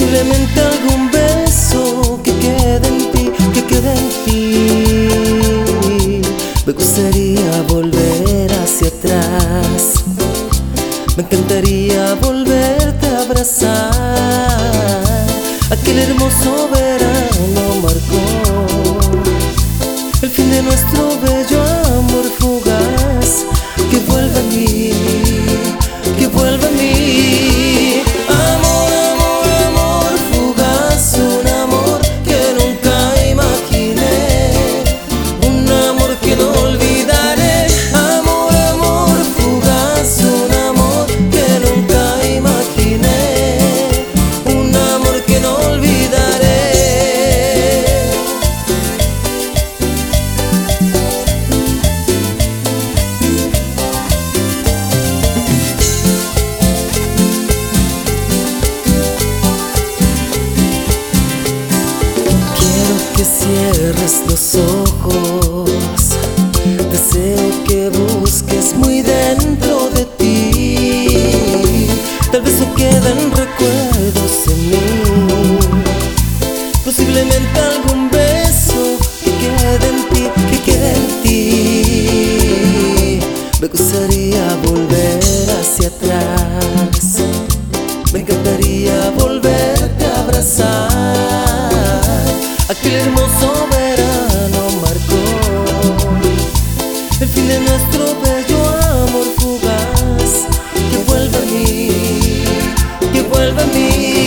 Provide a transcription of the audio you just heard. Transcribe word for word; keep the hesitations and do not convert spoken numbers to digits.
posiblemente algún beso que quede en ti, que quede en ti. Me gustaría volver hacia atrás, me encantaría volverte a abrazar. Aquel hermoso verano marcó el fin de nuestro bello amor fugaz. Que vuelva a mí, que vuelva a mí. Amor, amor, amor fugaz, un amor que nunca imaginé, un amor que no olvidaré. Amor, amor fugaz, un amor que nunca imaginé, un amor que no olvidaré. Que cierres los ojos, deseo que busques muy dentro de ti. Tal vez no queden recuerdos en mí, posiblemente algún beso que quede en ti, que quede en ti. Me gustaría volver hacia atrás, me encantaría volverte a abrazar. Aquel hermoso verano marcó el fin de nuestro bello amor fugaz. Que vuelva a mí, que vuelva a mí.